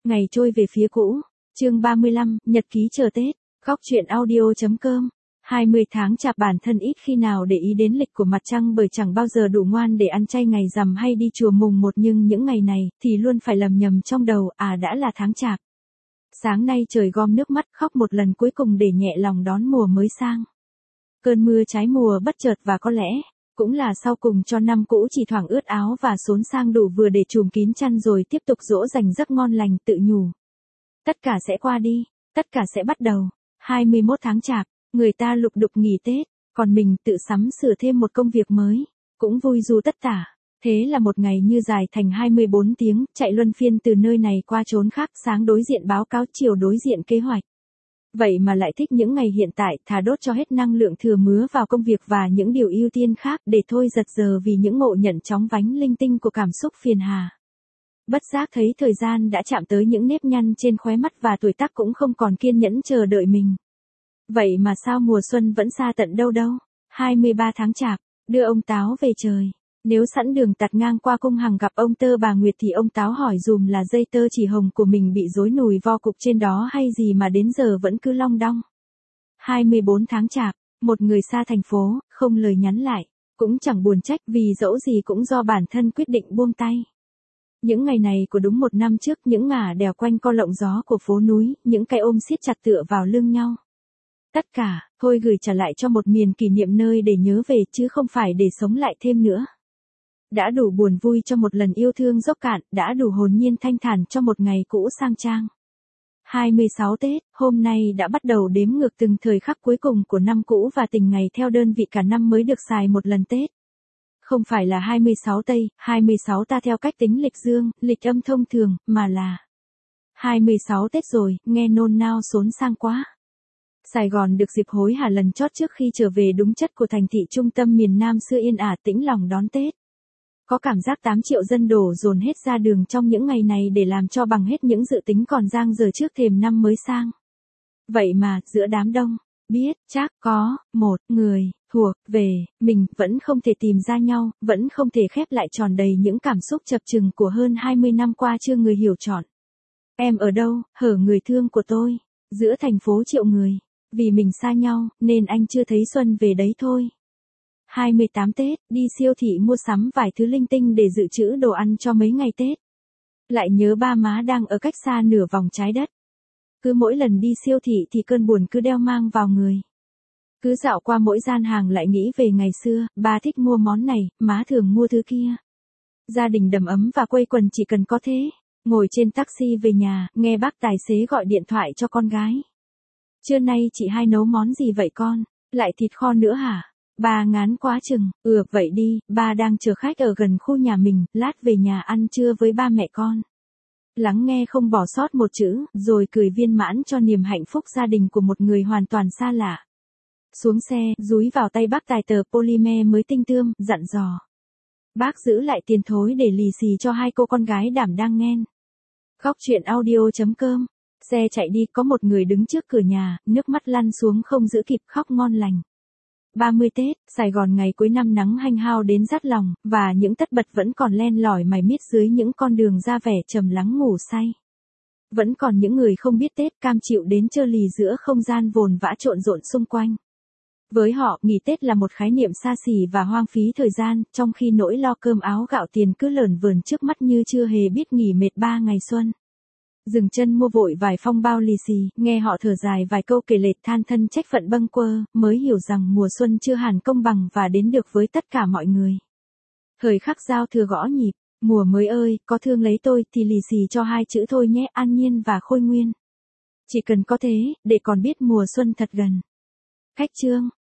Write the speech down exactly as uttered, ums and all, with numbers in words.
Ngày trôi về phía cũ. Chương ba mươi lăm, nhật ký chờ Tết. Góc truyện audio.com. hai mươi tháng chạp bản thân ít khi nào để ý đến lịch của mặt trăng bởi chẳng bao giờ đủ ngoan để ăn chay ngày rằm hay đi chùa mùng một, nhưng những ngày này thì luôn phải lầm nhầm trong đầu, à đã là tháng chạp. Sáng nay trời gom nước mắt khóc một lần cuối cùng để nhẹ lòng đón mùa mới sang. Cơn mưa trái mùa bất chợt và có lẽ cũng là sau cùng cho năm cũ chỉ thoảng ướt áo và xốn sang đủ vừa để trùm kín chăn rồi tiếp tục dỗ dành giấc ngon lành, tự nhủ. Tất cả sẽ qua đi, tất cả sẽ bắt đầu. hai mươi mốt tháng chạp, người ta lục đục nghỉ Tết, còn mình tự sắm sửa thêm một công việc mới, cũng vui dù tất tả. Thế là một ngày như dài thành hai mươi bốn tiếng, chạy luân phiên từ nơi này qua chốn khác, sáng đối diện báo cáo, chiều đối diện kế hoạch. Vậy mà lại thích những ngày hiện tại, thà đốt cho hết năng lượng thừa mứa vào công việc và những điều ưu tiên khác để thôi giật giờ vì những ngộ nhận chóng vánh linh tinh của cảm xúc phiền hà. Bất giác thấy thời gian đã chạm tới những nếp nhăn trên khóe mắt và tuổi tác cũng không còn kiên nhẫn chờ đợi mình. Vậy mà sao mùa xuân vẫn xa tận đâu đâu. hai mươi ba tháng chạp, đưa ông Táo về trời. Nếu sẵn đường tạt ngang qua cung hằng gặp ông Tơ bà Nguyệt thì ông Táo hỏi dùm là dây tơ chỉ hồng của mình bị rối nùi vo cục trên đó hay gì mà đến giờ vẫn cứ long đong. hai mươi bốn tháng chạp, một người xa thành phố, không lời nhắn lại, cũng chẳng buồn trách vì dẫu gì cũng do bản thân quyết định buông tay. Những ngày này của đúng một năm trước, những ngả đèo quanh co lộng gió của phố núi, những cái ôm siết chặt tựa vào lưng nhau. Tất cả, thôi gửi trả lại cho một miền kỷ niệm nơi để nhớ về chứ không phải để sống lại thêm nữa. Đã đủ buồn vui cho một lần yêu thương dốc cạn, đã đủ hồn nhiên thanh thản cho một ngày cũ sang trang. hai mươi sáu Tết, hôm nay đã bắt đầu đếm ngược từng thời khắc cuối cùng của năm cũ và từng ngày theo đơn vị cả năm mới được xài một lần Tết. Không phải là hai mươi sáu Tây, hai mươi sáu ta theo cách tính lịch dương, lịch âm thông thường, mà là hai mươi sáu Tết rồi, nghe nôn nao xốn sang quá. Sài Gòn được dịp hối hả lần chót trước khi trở về đúng chất của thành thị trung tâm miền Nam xưa yên ả tĩnh lòng đón Tết. Có cảm giác tám triệu dân đổ dồn hết ra đường trong những ngày này để làm cho bằng hết những dự tính còn dang dở trước thềm năm mới sang. Vậy mà, giữa đám đông, biết chắc có một người thuộc về mình vẫn không thể tìm ra nhau, vẫn không thể khép lại tròn đầy những cảm xúc chập chừng của hơn hai mươi năm qua chưa người hiểu trọn. Em ở đâu, hở người thương của tôi, giữa thành phố triệu người, vì mình xa nhau nên anh chưa thấy xuân về đấy thôi. hai mươi tám Tết, đi siêu thị mua sắm vài thứ linh tinh để dự trữ đồ ăn cho mấy ngày Tết. Lại nhớ ba má đang ở cách xa nửa vòng trái đất. Cứ mỗi lần đi siêu thị thì cơn buồn cứ đeo mang vào người. Cứ dạo qua mỗi gian hàng lại nghĩ về ngày xưa, ba thích mua món này, má thường mua thứ kia. Gia đình đầm ấm và quây quần chỉ cần có thế. Ngồi trên taxi về nhà, nghe bác tài xế gọi điện thoại cho con gái. Trưa nay chị hai nấu món gì vậy con? Lại thịt kho nữa hả? Ba ngán quá chừng. Ừ, vậy đi, ba đang chờ khách ở gần khu nhà mình, lát về nhà ăn trưa với ba mẹ con. Lắng nghe không bỏ sót một chữ, rồi cười viên mãn cho niềm hạnh phúc gia đình của một người hoàn toàn xa lạ. Xuống xe, dúi vào tay bác tài tờ polymer mới tinh tươm, dặn dò. Bác giữ lại tiền thối để lì xì cho hai cô con gái đảm đang nghen. Góc truyện audio.com. Xe chạy đi, có một người đứng trước cửa nhà, nước mắt lăn xuống không giữ kịp, khóc ngon lành. ba mươi Tết, Sài Gòn ngày cuối năm nắng hanh hao đến rát lòng, và những tất bật vẫn còn len lỏi mải miết dưới những con đường ra vẻ trầm lắng ngủ say. Vẫn còn những người không biết Tết, cam chịu đến trơ lì giữa không gian vồn vã trộn rộn xung quanh. Với họ, nghỉ Tết là một khái niệm xa xỉ và hoang phí thời gian, trong khi nỗi lo cơm áo gạo tiền cứ lởn vởn trước mắt như chưa hề biết nghỉ mệt ba ngày xuân. Dừng chân mua vội vài phong bao lì xì, nghe họ thở dài vài câu kể lể than thân trách phận bâng quơ, mới hiểu rằng mùa xuân chưa hẳn công bằng và đến được với tất cả mọi người. Thời khắc giao thừa gõ nhịp, mùa mới ơi, có thương lấy tôi thì lì xì cho hai chữ thôi nhé, an nhiên và khôi nguyên. Chỉ cần có thế, để còn biết mùa xuân thật gần. Khách chương.